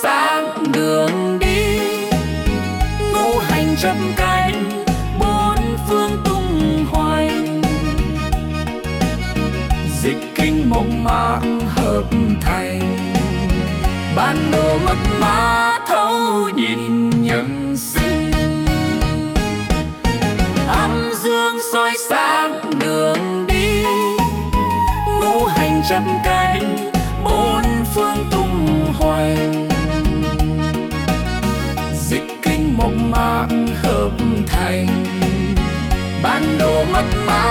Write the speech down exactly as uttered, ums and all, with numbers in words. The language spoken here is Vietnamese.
sáng đường đi. Ngũ hành chấp cánh, bốn phương tung hoành. Dịch kinh mộc mạc hợp thành, bản đồ mật mã thấu nhìn nhân sinh. Âm dương soi sáng đường đi, ngũ hành chấp cánh, bốn phương tung hoành. Dịch kinh mộc mạc hợp thành, bản đồ mật mã